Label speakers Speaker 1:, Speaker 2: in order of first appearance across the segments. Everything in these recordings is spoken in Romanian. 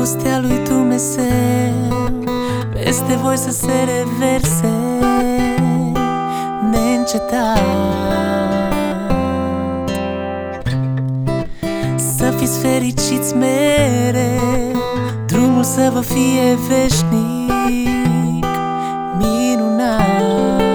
Speaker 1: Dragostea lui Dumnezeu peste voi să se reverse neîncetat. Să fiți fericiți mereu, drumul să vă fie veșnic minunat.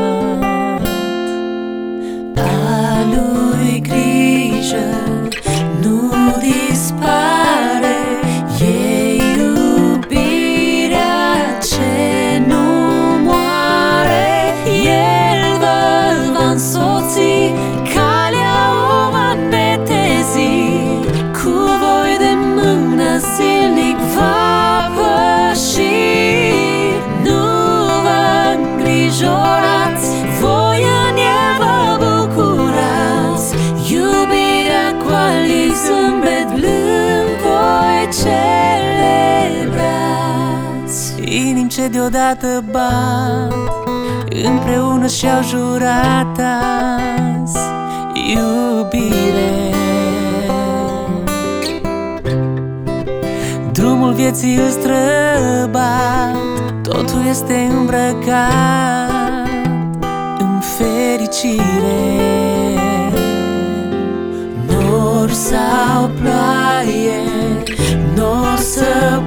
Speaker 1: A lui grijă nu dispare, e iubirea ce nu moare. El vă va însoți, calea o va netezi, cu voi de mână zilnic va păși. Nu vă îngrijorați, voi în el vă bucurați, iubirea cu al ei zâmbet blând voi celebrați. Inimi ce deodată bat, împreună și-au jurat azi iubire. Drumul vieții îl străbat, totul este îmbrăcat în fericire. Nor sau ploaie, n-o să